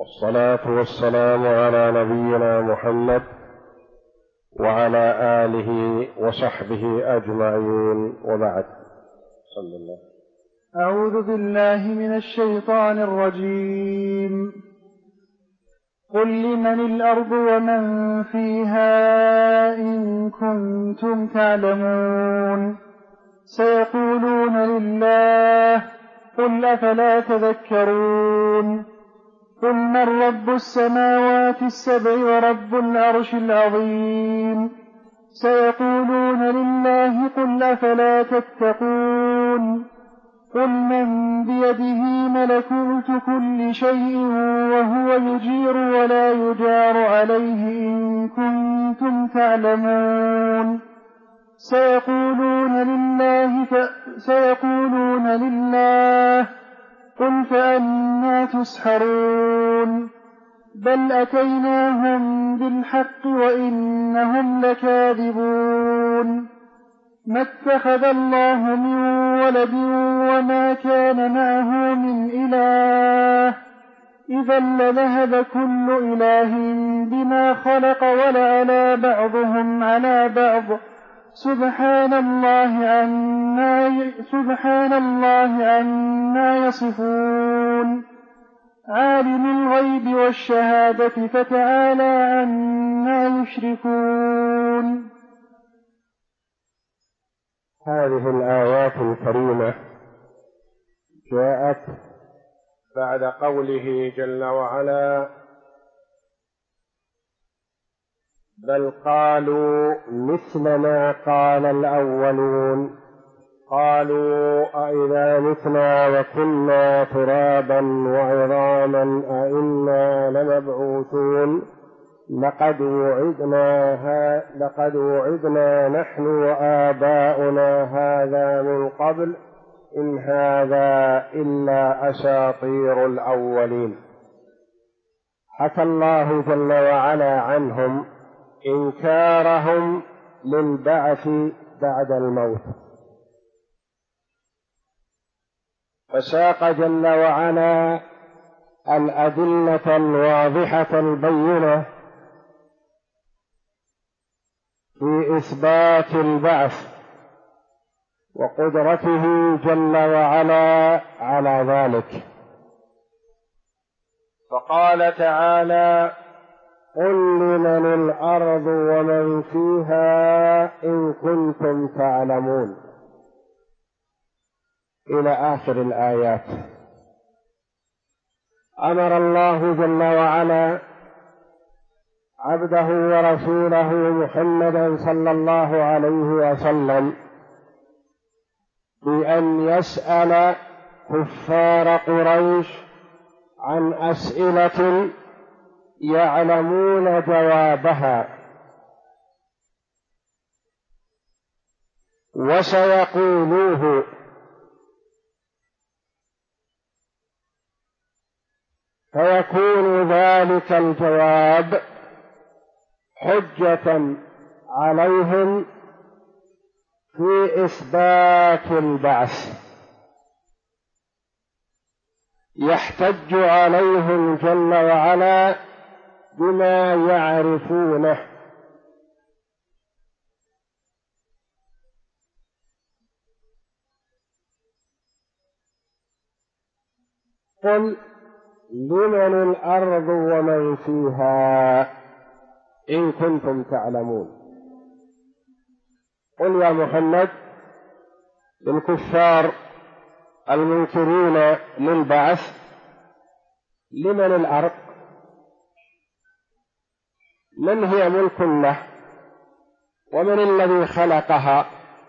والصلاة والسلام على نبينا محمد وعلى آله وصحبه أجمعين، وبعد. صلى الله. أعوذ بالله من الشيطان الرجيم. قل لمن الأرض ومن فيها إن كنتم تعلمون. سيقولون لله، قل أفلا تذكرون. قل من رب السماوات السبع ورب العرش العظيم. سيقولون لله، قل أفلا تتقون. قل من بيده ملكوت كل شيء وهو يجير ولا يجار عليه إن كنتم تعلمون. سيقولون لله، قل فأنى تسحرون. بل أتيناهم بالحق وإنهم لكاذبون. ما اتخذ الله من ولد وما كان معه من إله، إذا لذهب كل إله بما خلق ولعلى بعضهم على بعض. سبحان الله عما يصفون. عالم الغيب والشهادة فتعالى عما يشركون. هذه الآيات الكريمة جاءت بعد قوله جل وعلا: بل قالوا مثل ما قال الأولون، قالوا أئذا متنا وكنا ترابا وعظاما أئنا لمبعوثون لقد وعدنا نحن وآباؤنا هذا من قبل إن هذا إلا أساطير الأولين. حكى الله جل وعلا عنهم إنكارهم للبعث بعد الموت، فساق جل وعلا الأدلة الواضحة البينة في إثبات البعث وقدرته جل وعلا على ذلك. فقال تعالى: قل لمن الأرض ومن فيها إن كنتم تعلمون، إلى آخر الآيات. أمر الله جل وعلا عبده ورسوله محمدا صلى الله عليه وسلم بأن يسأل كفار قريش عن أسئلة يعلمون جوابها، وسيقولوه، فيكون ذلك الجواب حجة عليهم في إثبات البعث، يحتج عليهم جل وعلا بما يعرفونه. قل لمن الأرض ومن فيها إن كنتم تعلمون. قل يا محمد للكفار المنكرين للبعث: لمن الأرض؟ من هي ملك له؟ ومن الذي خلقها؟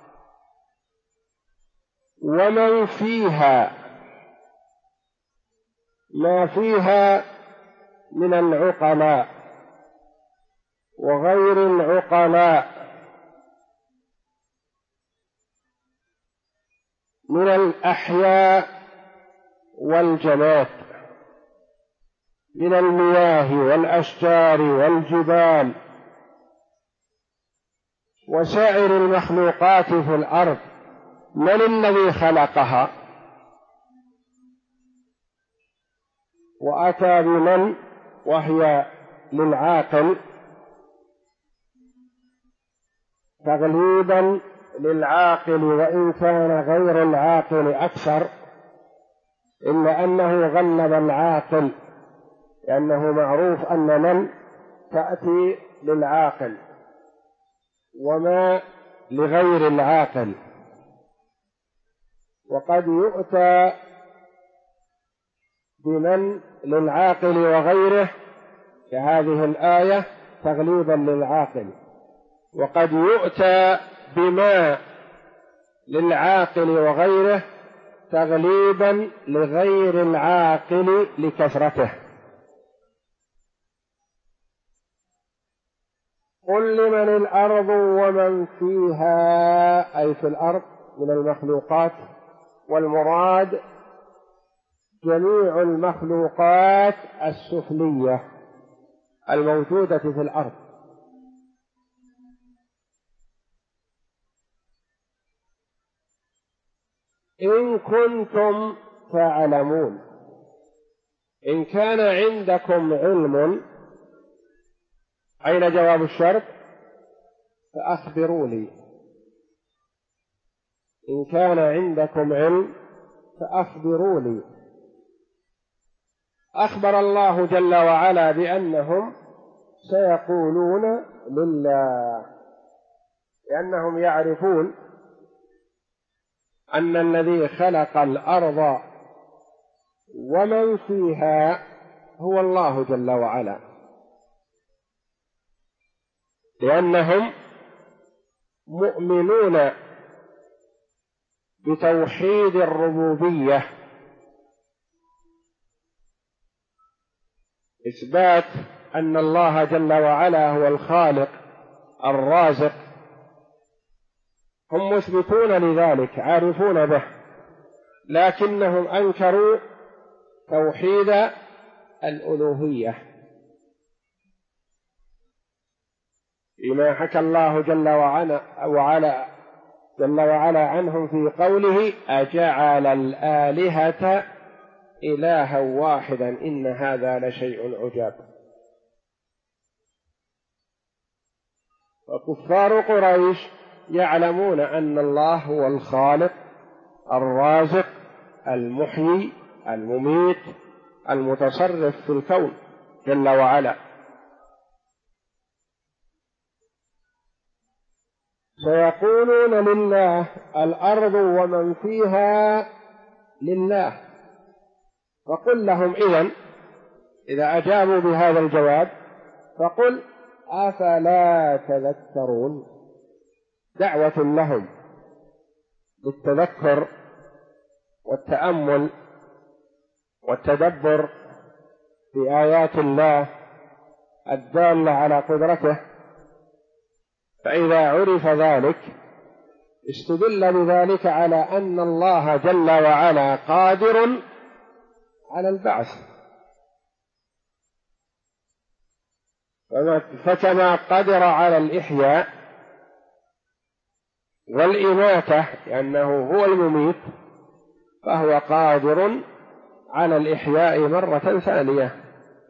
ومن فيها؟ ما فيها من العقلاء وغير العقلاء، من الأحياء والجماد، من المياه والأشجار والجبال وسائر المخلوقات في الأرض، من الذي خلقها؟ وأتى بمن وهي للعاقل تغليبا للعاقل، وإن كان غير العاقل أكثر، إلا أنه غلب العاقل، لأنه معروف أن من تأتي للعاقل وما لغير العاقل، وقد يؤتى بمن للعاقل وغيره كهذه الآية تغليبا للعاقل، وقد يؤتى بما للعاقل وغيره تغليبا لغير العاقل لكثرته. قل لمن الأرض ومن فيها، أي في الأرض من المخلوقات، والمراد جميع المخلوقات السفلية الموجودة في الأرض. إن كنتم تعلمون، إن كان عندكم علم، أين جواب الشرط؟ فأخبروني. إن كان عندكم علم فأخبروني. أخبر الله جل وعلا بأنهم سيقولون لله، لأنهم يعرفون أن الذي خلق الأرض ومن فيها هو الله جل وعلا، لأنهم مؤمنون بتوحيد الربوبية، إثبات أن الله جل وعلا هو الخالق الرازق، هم مثبتون لذلك عارفون به، لكنهم أنكروا توحيد الألوهية بما حكى الله جل وعلا عنهم في قوله: أجعل الآلهة إلها واحدا إن هذا لشيء عجاب. وكفار قريش يعلمون أن الله هو الخالق الرازق المحيي المميت المتصرف في الكون جل وعلا. سيقولون لله، الأرض ومن فيها لله. فقل لهم إذا أجابوا بهذا الجواب فقل: أفلا تذكرون؟ دعوة لهم للتذكر والتأمل والتدبر في آيات الله الدالة على قدرته، فإذا عرف ذلك استدل بذلك على أن الله جل وعلا قادر على البعث، فكما قدر على الإحياء والإماتة لأنه هو المميت، فهو قادر على الإحياء مرة ثانية.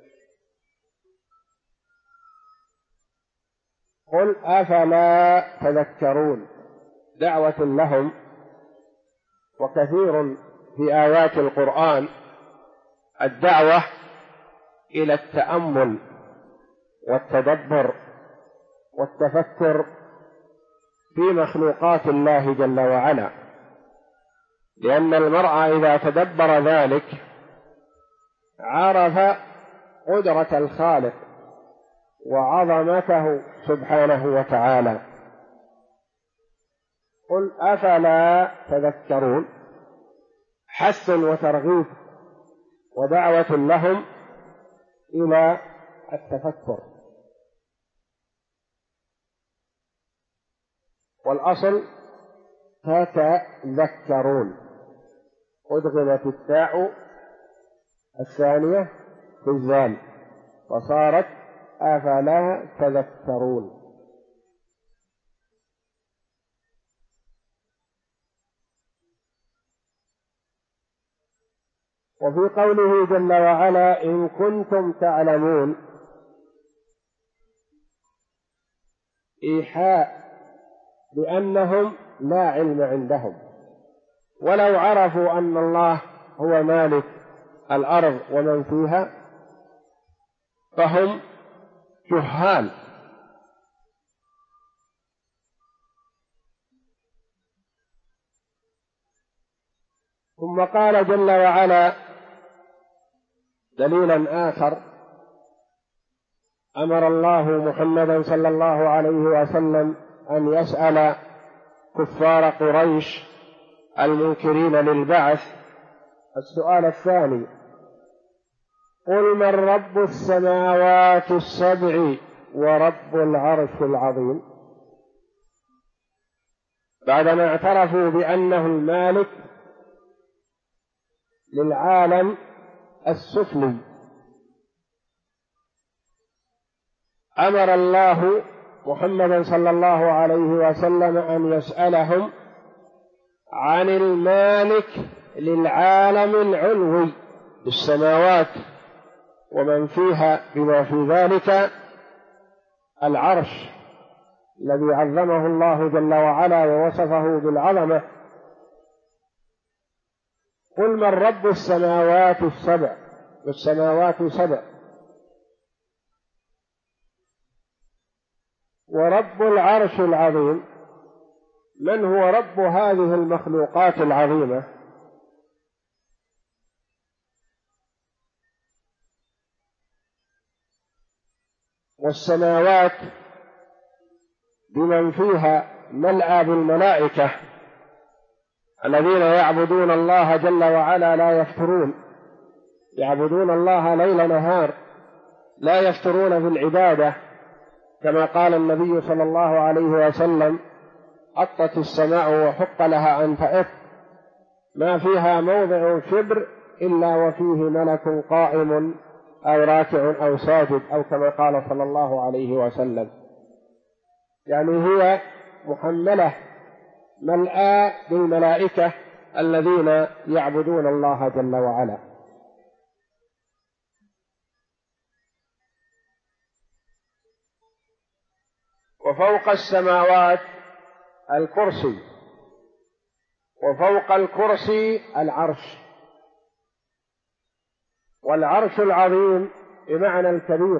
قل أفلا تذكرون، دعوة لهم. وكثير في آيات القرآن الدعوة إلى التأمل والتدبر والتفكر في مخلوقات الله جل وعلا، لأن المرء إذا تدبر ذلك عرف قدرة الخالق وعظمته سبحانه وتعالى. قل أفلا تذكرون، حث وترغيب ودعوة لهم إلى التفكر. والأصل تتذكرون، أدغمت التاء الثانية في الزال وصارت أفلا تذكرون. وفي قوله جل وعلا إن كنتم تعلمون إيحاء بأنهم لا علم عندهم، ولو عرفوا أن الله هو مالك الأرض ومن فيها فهم جهال. ثم قال جل وعلا دليلا آخر، أمر الله محمدا صلى الله عليه وسلم أن يسأل كفار قريش المنكرين للبعث السؤال الثاني: قل من رب السماوات السبع ورب العرش العظيم. بعدما اعترفوا بأنه المالك للعالم السفلي، أمر الله محمدا صلى الله عليه وسلم أن يسألهم عن المالك للعالم العلوي بالسماوات ومن فيها، بما في ذلك العرش الذي عظمه الله جل وعلا ووصفه بالعظمة. قل من رب السماوات السبع، والسماوات سبع، ورب العرش العظيم، من هو رب هذه المخلوقات العظيمة؟ والسماوات بمن فيها ملأى بالملائكة الذين يعبدون الله جل وعلا لا يفترون، يعبدون الله ليل نهار لا يفترون في العبادة، كما قال النبي صلى الله عليه وسلم: أطت السماء وحق لها أن تأط، ما فيها موضع شبر إلا وفيه ملك قائم أو راكع أو ساجد، أو كما قال صلى الله عليه وسلم. يعني هي محملة ملآ بالملائكة الذين يعبدون الله جل وعلا. وفوق السماوات الكرسي، وفوق الكرسي العرش، والعرش العظيم بمعنى الكبير.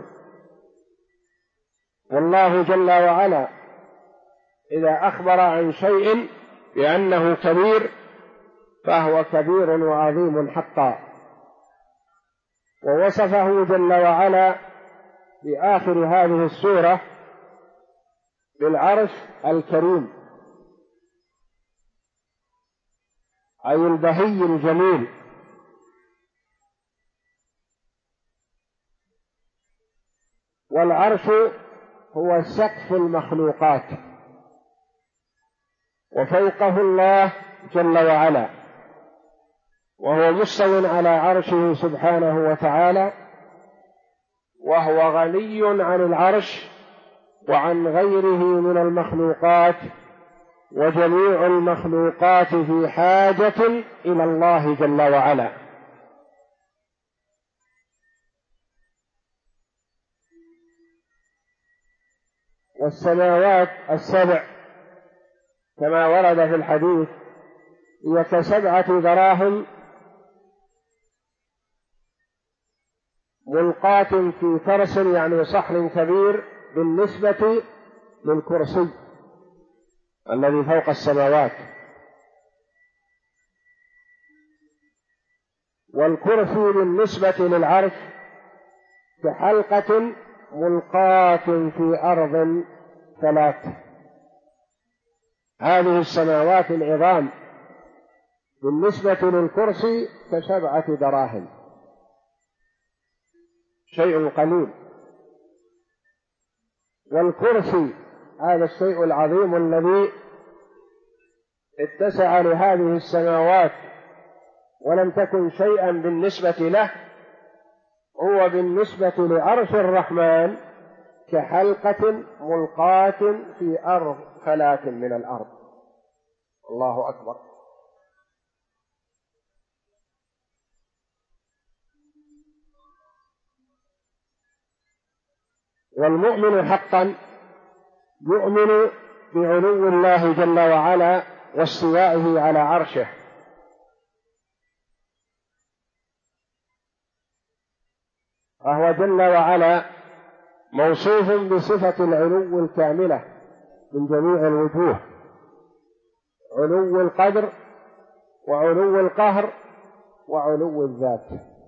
والله جل وعلا إذا أخبر عن شيء بأنه كبير فهو كبير وعظيم حقا، ووصفه جل وعلا في آخر هذه السورة بالعرش الكريم، أي البهي الجميل. والعرش هو سقف المخلوقات، وفوقه الله جل وعلا، وهو مستو على عرشه سبحانه وتعالى، وهو غني عن العرش وعن غيره من المخلوقات، وجميع المخلوقات في حاجة إلى الله جل وعلا. والسماوات السبع كما ورد في الحديث هي كسبعة دراهم ملقاة في ترس، يعني صحن كبير، بالنسبة للكرسي الذي فوق السماوات. والكرسي بالنسبة للعرش كحلقة ملقاة في أرض ثلاث. هذه السماوات العظام بالنسبة للكرسي كسبعة دراهم، شيء قليل. والكرسي هذا الشيء العظيم الذي اتسع لهذه السماوات ولم تكن شيئا بالنسبة له، هو بالنسبة لعرش الرحمن كحلقة ملقاة في أرض فلاة من الأرض. الله أكبر. والمؤمن حقا يؤمن بعلو الله جل وعلا واستوائه على عرشه، فهو جل وعلا موصوف بصفة العلو الكاملة من جميع الوجوه، علو القدر وعلو القهر وعلو الذات،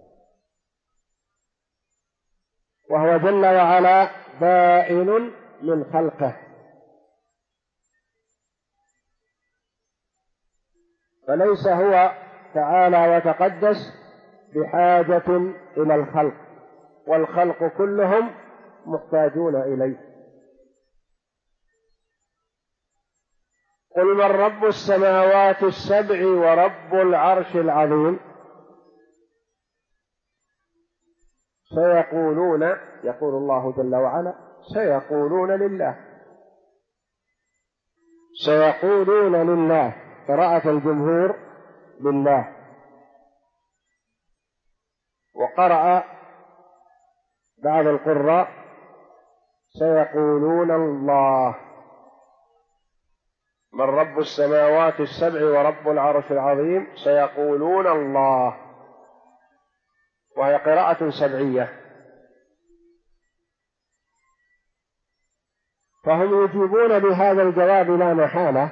وهو جل وعلا بائن من خلقه، فليس هو تعالى وتقدس بحاجة إلى الخلق، والخلق كلهم محتاجون إليه. قل من رب السماوات السبع ورب العرش العظيم سيقولون، يقول الله جل وعلا سيقولون لله، سيقولون لله، قراءة الجمهور لله، وقرأ بعض القراء سيقولون الله. من رب السماوات السبع ورب العرش العظيم سيقولون الله، وهي قراءة سبعية، فهم يجيبون بهذا الجواب لا محالة،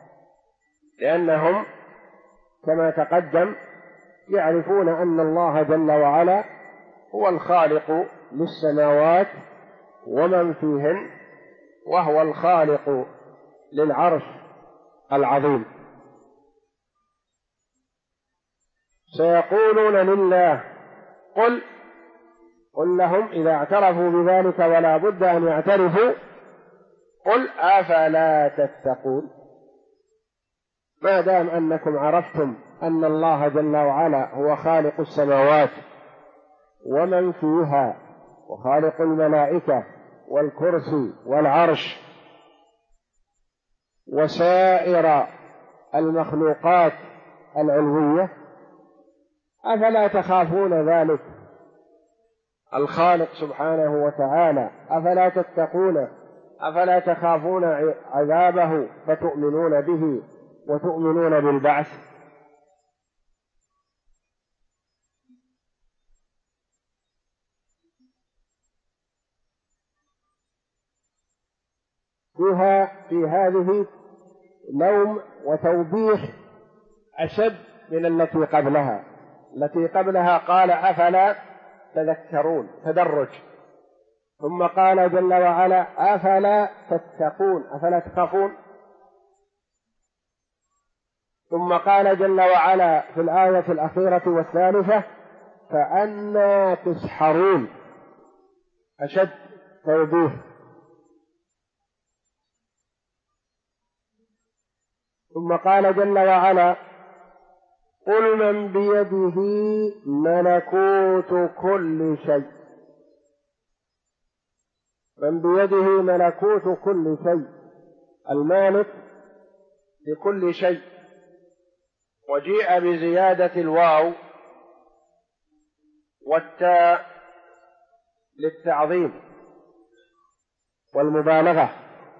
لأنهم كما تقدم يعرفون أن الله جل وعلا هو الخالق للسماوات ومن فيهن، وهو الخالق للعرش العظيم. سيقولون لله، قل لهم إذا اعترفوا بذلك ولا بد أن يعترفوا، قل أفلا تتقون، ما دام أنكم عرفتم أن الله جل وعلا هو خالق السماوات ومن فيها وخالق الملائكة والكرسي والعرش وسائر المخلوقات العلوية، أفلا تخافون ذلك الخالق سبحانه وتعالى؟ أفلا تتقون؟ أفلا تخافون عذابه فتؤمنون به وتؤمنون بالبعث؟ في هذه لوم وتوبيخ أشد من التي قبلها. التي قبلها قال أفلا تذكرون، تدرج، ثم قال جل وعلا أفلا تتقون، أفلا تخافون، ثم قال جل وعلا في الآية الأخيرة والثالثة فأنى تسحرون، أشد توبيخ. ثم قال جل وعلا قل من بيده ملكوت كل شيء، من بيده ملكوت كل شيء، المالك لكل شيء، وجيء بزيادة الواو والتاء للتعظيم والمبالغة،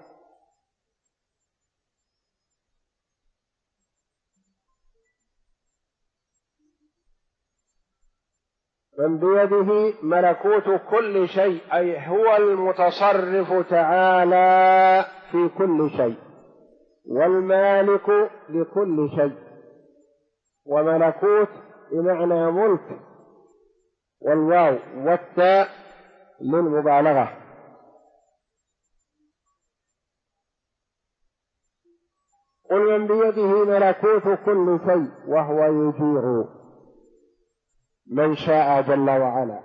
من بيده ملكوت كل شيء، أي هو المتصرف تعالى في كل شيء، والمالك لكل شيء، وملكوت بمعنى ملك، والواو والتاء للمبالغة. قل من بيده ملكوت كل شيء وهو يجير من شاء جل وعلا،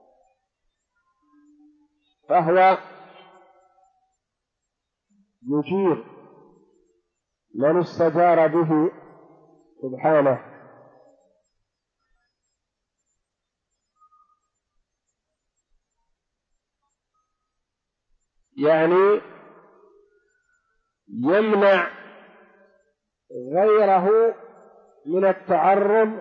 فهو يجير من استجار به سبحانه، يعني يمنع غيره من التعرض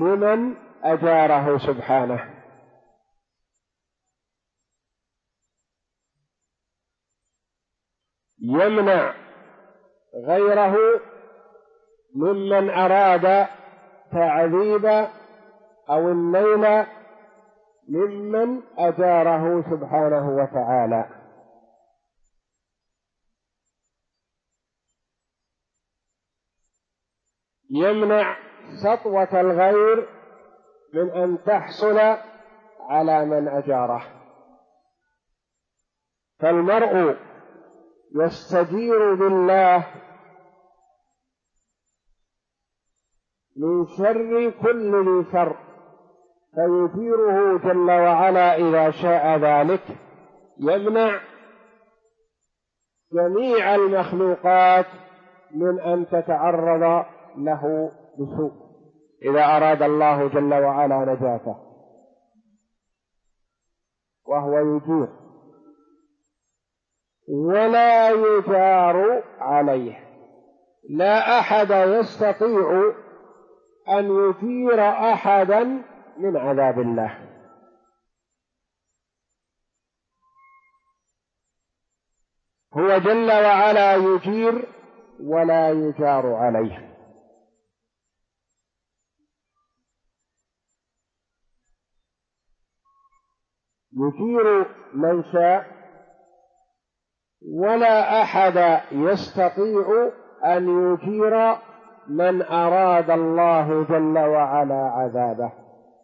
لمن أجاره سبحانه. يمنع غيره ممن أراد تعذيب أو النيل ممن أجاره سبحانه وتعالى. يمنع سطوة الغير من أن تحصل على من أجاره. فالمرء يستجير بالله من شر كل ذي شر، فيجيره جل وعلا إذا شاء ذلك. يمنع جميع المخلوقات من أن تتعرض له بسوء إذا أراد الله جل وعلا نجاته، وهو يجير ولا يجار عليه. لا أحد يستطيع أن يجير أحدا من عذاب الله. هو جل وعلا يجير ولا يجار عليه. يجير من شاء، ولا أحد يستطيع أن يجير من أراد الله جل وعلا عذابه.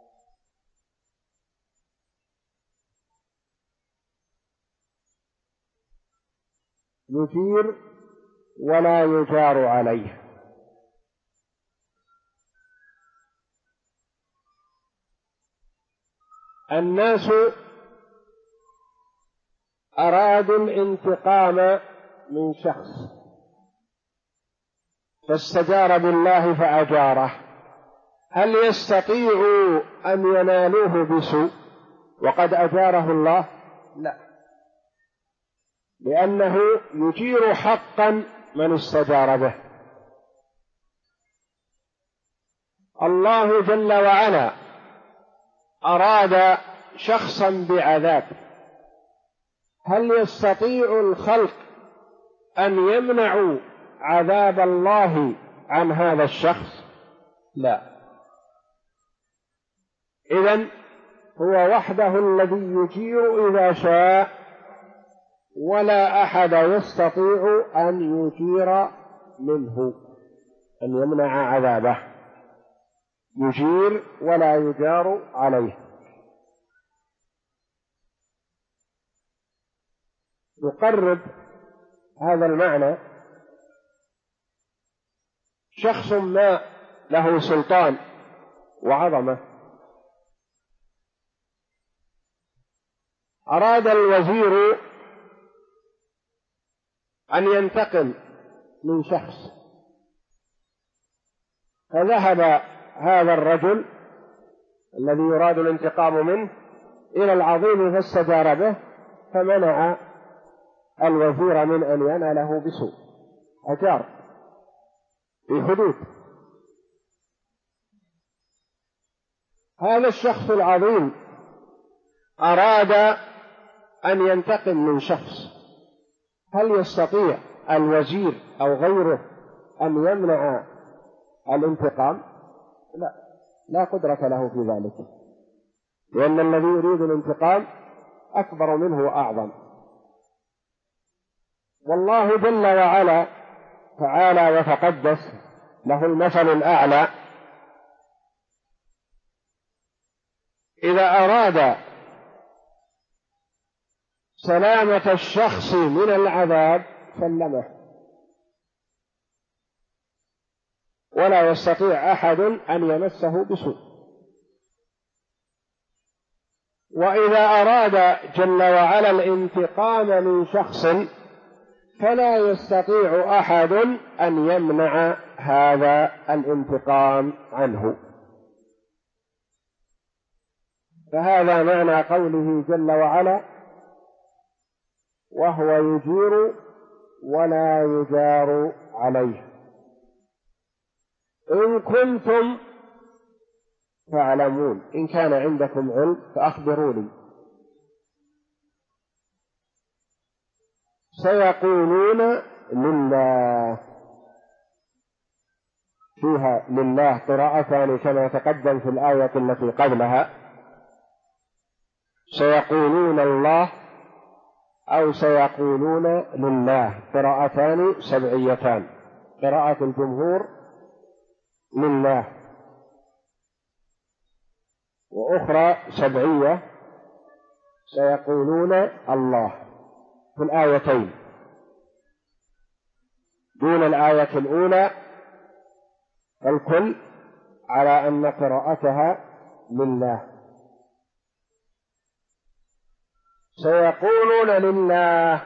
يجير ولا يجار عليه. الناس أرادوا الانتقام من شخص فاستجار بالله فأجاره. هل يستطيعوا أن ينالوه بسوء وقد أجاره الله؟ لا، لأنه يجير حقا من استجار به. الله جل وعلا أراد شخصا بعذاب، هل يستطيع الخلق أن يمنعوا عذاب الله عن هذا الشخص؟ لا. إذن هو وحده الذي يجير إذا شاء، ولا أحد يستطيع أن يجير منه، أن يمنع عذابه. يجير ولا يجار عليه. يقرب هذا المعنى شخص ما له سلطان وعظمة، أراد الوزير أن ينتقم من شخص، فذهب هذا الرجل الذي يراد الانتقام منه إلى العظيم فاستجار به، فمنع الوزير من أن يناله بسوء، أجار في حدود. هذا الشخص العظيم أراد أن ينتقم من شخص، هل يستطيع الوزير أو غيره أن يمنع الانتقام؟ لا، لا قدرة له في ذلك، لأن الذي يريد الانتقام أكبر منه وأعظم. والله جل وعلا تعالى وتقدس له المثل الأعلى، إذا أراد سلامة الشخص من العذاب سلمه، ولا يستطيع أحد أن يمسه بسوء. وإذا أراد جل وعلا الانتقام من شخص فلا يستطيع أحد أن يمنع هذا الانتقام عنه. فهذا معنى قوله جل وعلا: وهو يجير ولا يجار عليه. إن كنتم تعلمون، إن كان عندكم علم فأخبروني. سيقولون لله، فيها لله قراءتان كما تقدم في الآية التي قبلها، سيقولون الله أو سيقولون لله، قراءتان سبعيتان، قراءة الجمهور لله وأخرى سبعية سيقولون الله في الآيتين دون الآية الأولى، الكل على أن قراءتها لله. سيقولون لله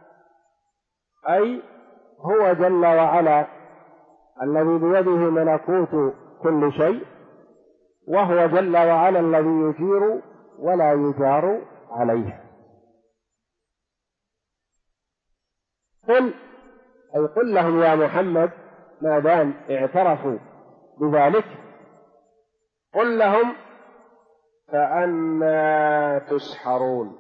أي هو جل وعلا الذي بيده ملكوت كل شيء، وهو جل وعلا الذي يجير ولا يجار عليه. قل أي قل لهم يا محمد ما دام اعترفوا بذلك، قل لهم فأنى تسحرون،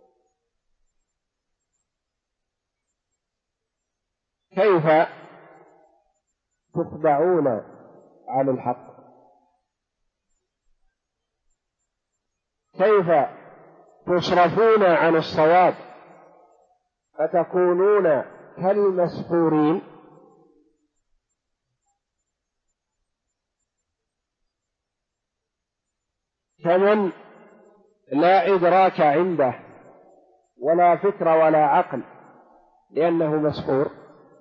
كيف تخدعون عن الحق، كيف تصرفون عن الصواب فتكونون كالمسحورين. كمن لا إدراك عنده ولا فكر ولا عقل لأنه مسحور،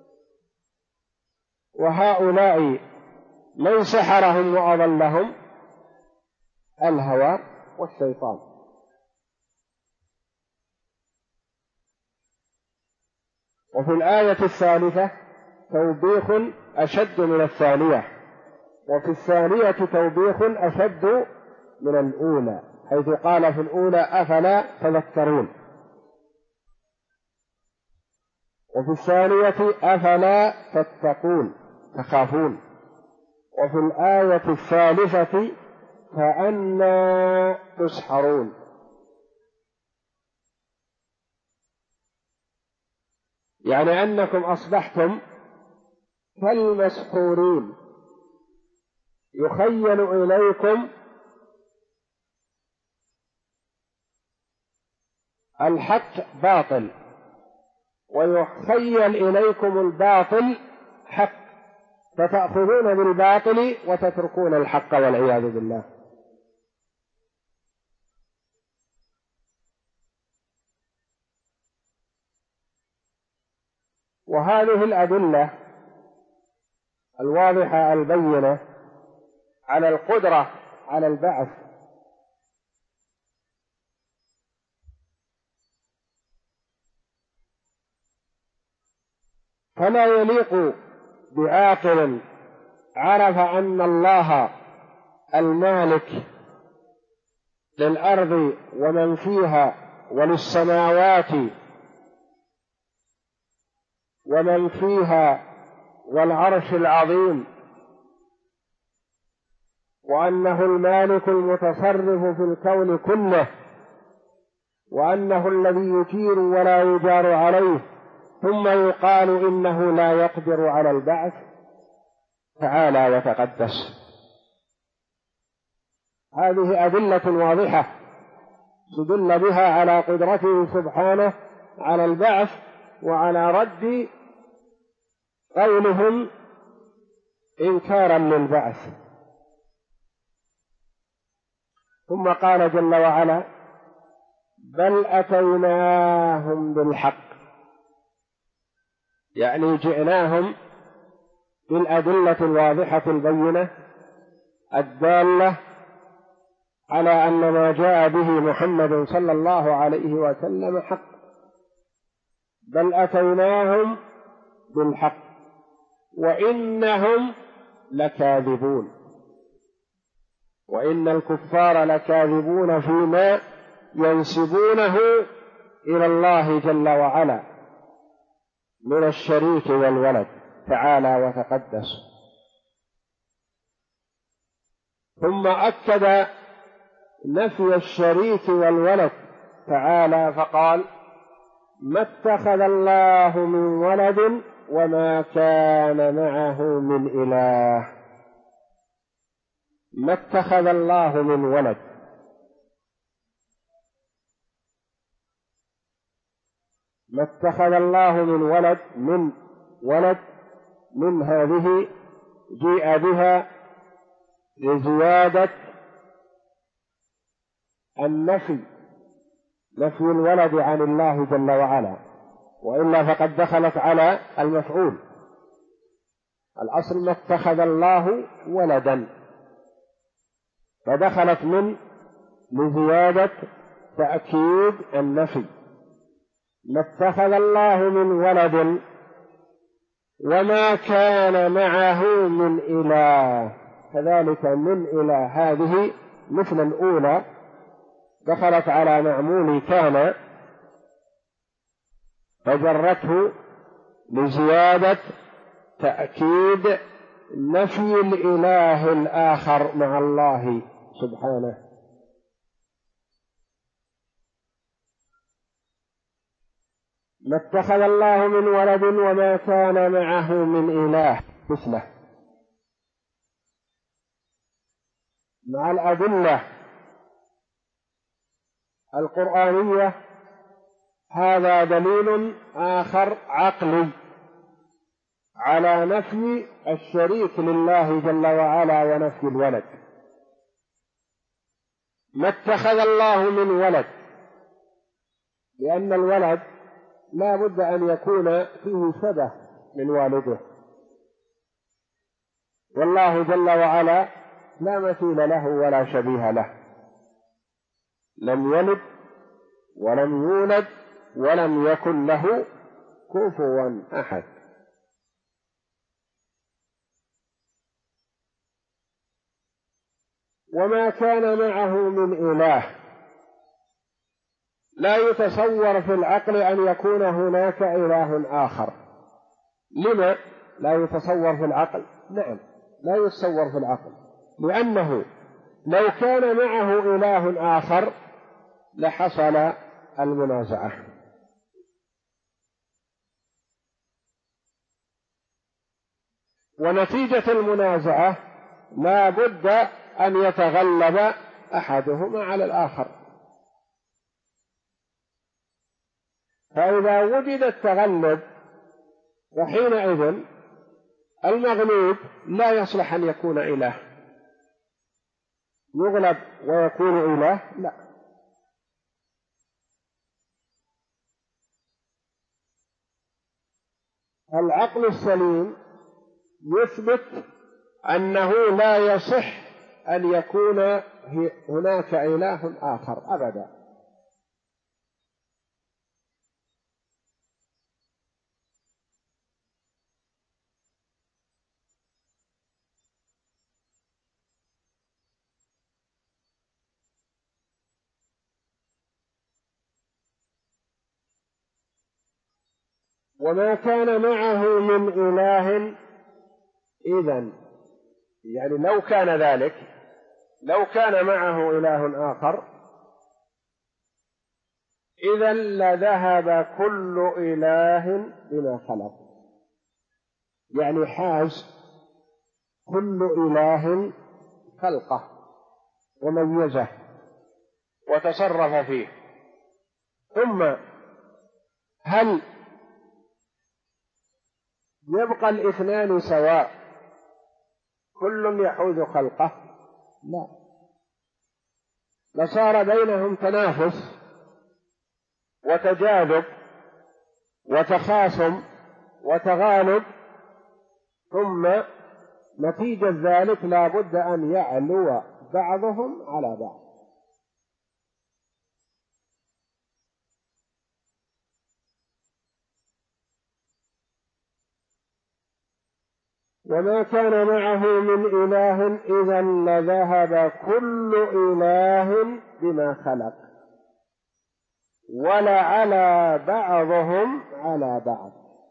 وهؤلاء من سحرهم وأضلهم الهوى والشيطان. وفي الآية الثالثة توبيخ أشد من الثانية، وفي الثانية توبيخ أشد من الأولى، حيث قال في الأولى أفلا تذكرون، وفي الثانية أفلا تتقون تخافون، وفي الآية الثالثة فأنى تسحرون. يعني أنكم أصبحتم كالمسحورين، يخيل إليكم الحق باطل ويخيل إليكم الباطل حق، فتأخذون بالباطل وتتركون الحق والعياذ بالله. وهذه الأدلة الواضحة البينة على القدرة على البعث فلا يليق بعاقل عرف أن الله المالك للأرض ومن فيها وللسماوات ومن فيها والعرش العظيم، وأنه المالك المتصرف في الكون كله، وأنه الذي يجير ولا يجار عليه، ثم يقال إنه لا يقدر على البعث، تعالى وتقدس. هذه أدلة واضحة تدل بها على قدرته سبحانه على البعث وعلى رد قولهم إنكارا للبعث. ثم قال جل وعلا بل أتيناهم بالحق، يعني جئناهم بالأدلة الواضحة البينة الدالة على أن ما جاء به محمد صلى الله عليه وسلم حق. بل أتيناهم بالحق وإنهم لكاذبون، وإن الكفار لكاذبون فيما ينسبونه إلى الله جل وعلا من الشريك والولد، تعالى وتقدس. ثم أكد نفي الشريك والولد تعالى فقال ما اتخذ الله من ولد وما كان معه من إله. ما اتخذ الله من ولد، ما اتخذ الله من ولد، من ولد من هذه جيء بها لزيادة النفي، نفي الولد عن الله جل وعلا، وإلا فقد دخلت على المفعول. الأصل ما اتخذ الله ولدا، فدخلت من لزيادة تأكيد النفي. ما اتخذ الله من ولد وما كان معه من إله. كذلك من إله هذه مثل الأولى دخلت على معمول كان فجرته لزيادة تأكيد نفي الإله الآخر مع الله سبحانه. ما اتخذ الله من ولد وما كان معه من إله مثله. مع الأدلة القرآنية هذا دليل آخر عقلي على نفي الشريك لله جل وعلا ونفي الولد. ما اتخذ الله من ولد، لأن الولد لا بد أن يكون فيه شبه من والده، والله جل وعلا لا مثيل له ولا شبيه له، لم يلد ولم يولد ولم يكن له كفوا أحد. وما كان معه من إله، لا يتصور في العقل أن يكون هناك إله آخر. لما لا يتصور في العقل؟ نعم لا يتصور في العقل، لأنه لو كان معه إله آخر لحصل المنازعة، ونتيجة المنازعة لا بد أن يتغلب أحدهما على الآخر. فإذا وجد التغلب وحينئذ المغلوب لا يصلح أن يكون إله، يغلب ويكون إله لا. العقل السليم يثبت أنه لا يصح أن يكون هناك إله آخر أبدا. وما كان معه من إله، إذن يعني لو كان ذلك، لو كان معه إله آخر إذن لذهب كل إله بما خلق، يعني حاز كل إله خلقه وميزه وتصرف فيه. ثم هل يبقى الاثنان سواء كل يحوز خلقه؟ لا، لصار بينهم تنافس وتجاذب وتخاصم وتغالب، ثم نتيجة ذلك لا بد أن يعلو بعضهم على بعض. وما كان معه من إله إذا لذهب كل إله بما خلق ولعلى بعضهم على بعض.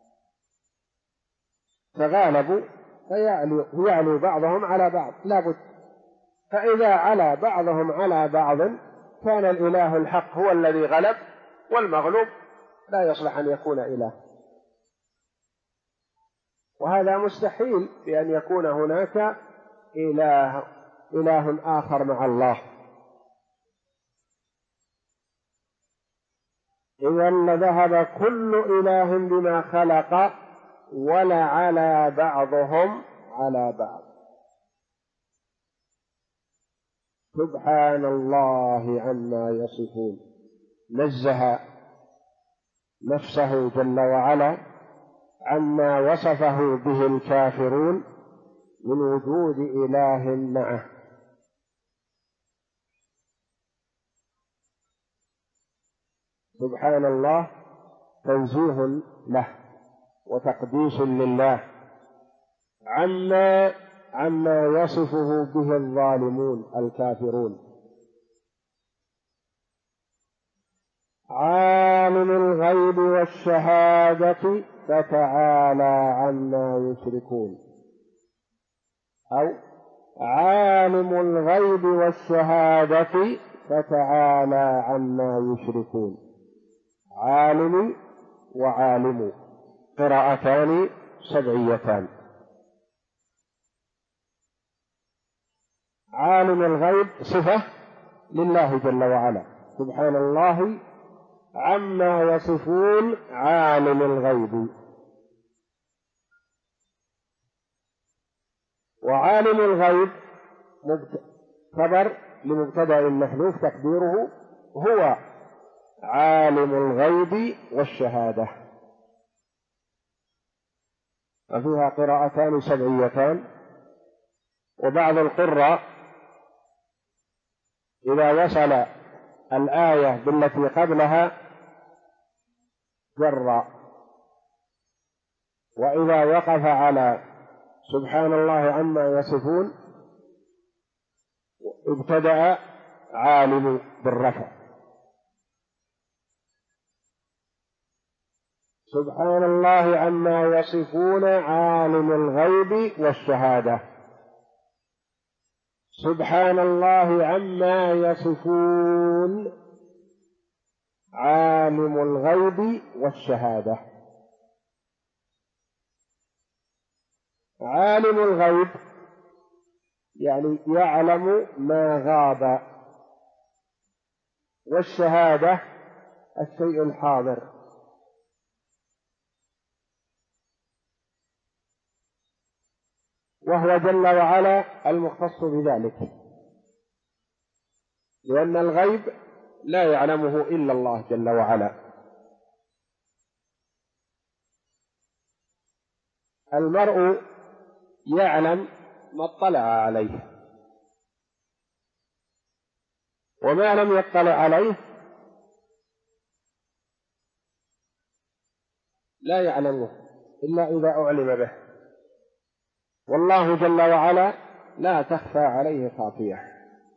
تغالبوا فيعلو بعضهم على بعض لا بد. فإذا على بعضهم على بعض كان الإله الحق هو الذي غلب، والمغلوب لا يصلح أن يكون إله، وهذا مستحيل بأن يكون هناك إله آخر مع الله. إذا لذهب كل إله بما خلق ولعلى بعضهم على بعض. سبحان الله عما يصفون، نزه نفسه جل وعلا عما وصفه به الكافرون من وجود إله معه. سبحان الله تنزيه له وتقديس لله عما يصفه به الظالمون الكافرون. عالم الغيب والشهادة فتعالى عما يشركون، أو عالم الغيب والشهادة فتعالى عما يشركون. عالم وعالم قراءتان سبعيتان. عالم الغيب صفة لله جل وعلا، سبحان الله عما يصفون عالم الغيب. وعالم الغيب خبر لمبتدأ محذوف تقديره هو عالم الغيب والشهادة. وفيها قراءتان سبعيتان. وبعض القراء إذا وصل الآية بالتي قبلها جر، وإذا وقف على سبحان الله عما يصفون ابتدأ عالم بالرفع. سبحان الله عما يصفون عالم الغيب والشهادة. سبحان الله عما يصفون عالم الغيب والشهادة. عالم الغيب يعني يعلم ما غاب، والشهادة الشيء الحاضر. وهو جل وعلا المختص بذلك، لأن الغيب لا يعلمه إلا الله جل وعلا. المرء يعلم ما اطلع عليه، وما لم يطلع عليه لا يعلمه إلا إذا أعلم به. والله جل وعلا لا تخفى عليه خافية،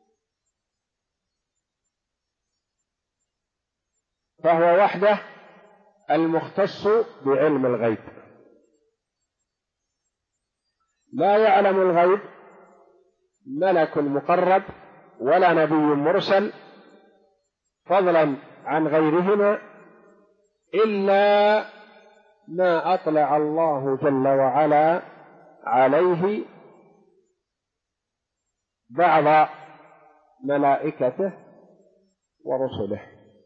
فهو وحده المختص بعلم الغيب. لا يعلم الغيب ملك مقرب ولا نبي مرسل فضلا عن غيرهما إلا ما أطلع الله جل وعلا عليه بعض ملائكته ورسله.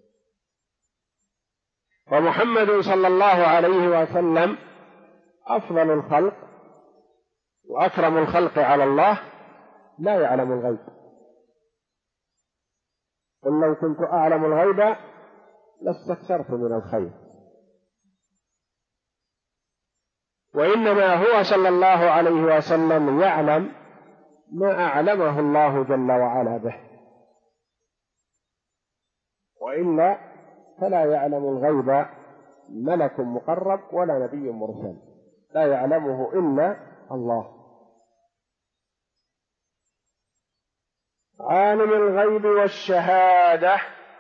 ومحمد صلى الله عليه وسلم أفضل الخلق وأكرم الخلق على الله لا يعلم الغيب. قل لو كنت أعلم الغيب لاستكثرت من الخير. وإنما هو صلى الله عليه وسلم يعلم ما أعلمه الله جل وعلا به، وإلا فلا يعلم الغيب ملك مقرب ولا نبي مرسل، لا يعلمه إلا الله. عالم الغيب والشهادة.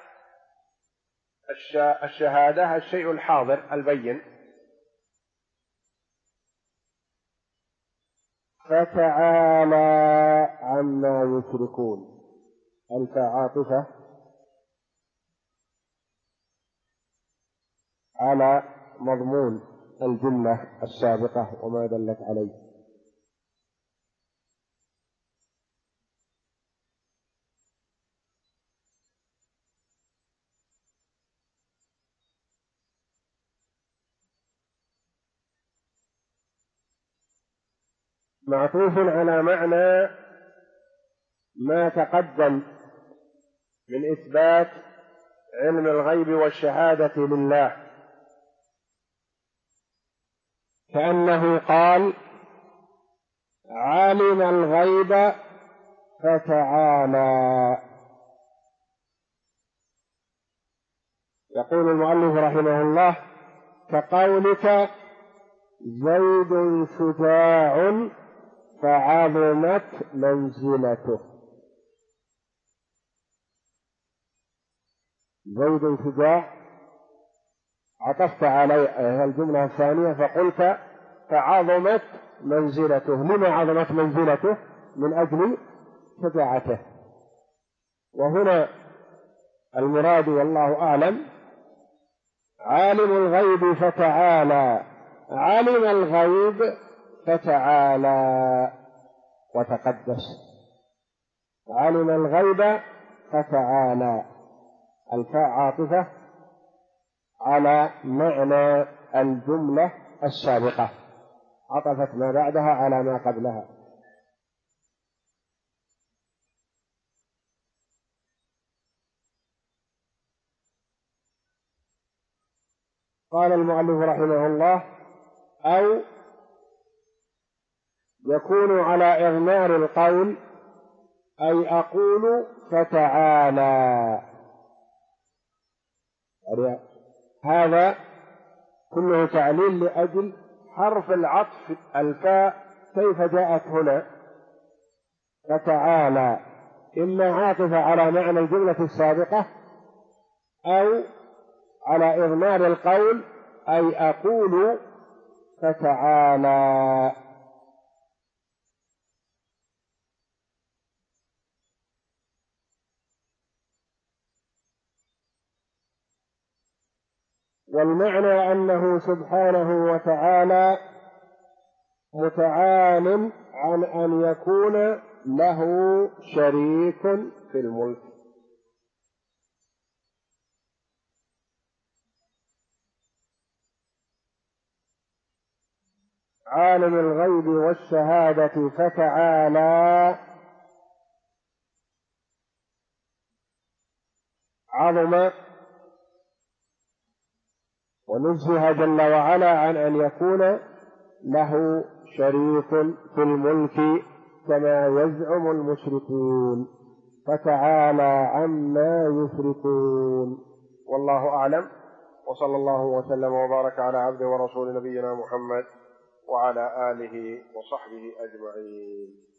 الشهادة الشيء الحاضر البين. فتعالى عما يشركون. الفاء عاطفة على مضمون الجملة السابقة وما دلت عليه. معطوف على معنى ما تقدم من إثبات علم الغيب والشهادة لله، كأنه قال عالم الغيب فتعالى. يقول المؤلف رحمه الله: كقولك زيد شجاع فعظمت منزلته. زيد شجاع عطفت عليه الجملة الثانية فقلت فعظمت منزلته. لما عظمت منزلته؟ من أجل شجاعته. وهنا المراد والله أعلم عالم الغيب فتعالى، علم الغيب فتعالى وتقدس. علم الغيب فتعالى، الفاء عاطفة على معنى الجملة السابقة، عطفت ما بعدها على ما قبلها. قال المؤلف رحمه الله: أو يكون على إضمار القول، أي أقول فتعالى. هذا كله تعليل لأجل حرف العطف الفاء كيف جاءت هنا فتعالى، إما عاطفة على معنى الجملة السابقة أو على إضمار القول، أي أقول فتعالى. والمعنى أنه سبحانه وتعالى متعال عن أن يكون له شريك في الملك. عالم الغيب والشهادة فتعالى عظم ونزه جل وعلا عن أن يكون له شريك في الملك كما يزعم المشركون، فتعالى عما يشركون. والله أعلم، وصلى الله وسلم وبارك على عبده ورسول نبينا محمد وعلى آله وصحبه أجمعين.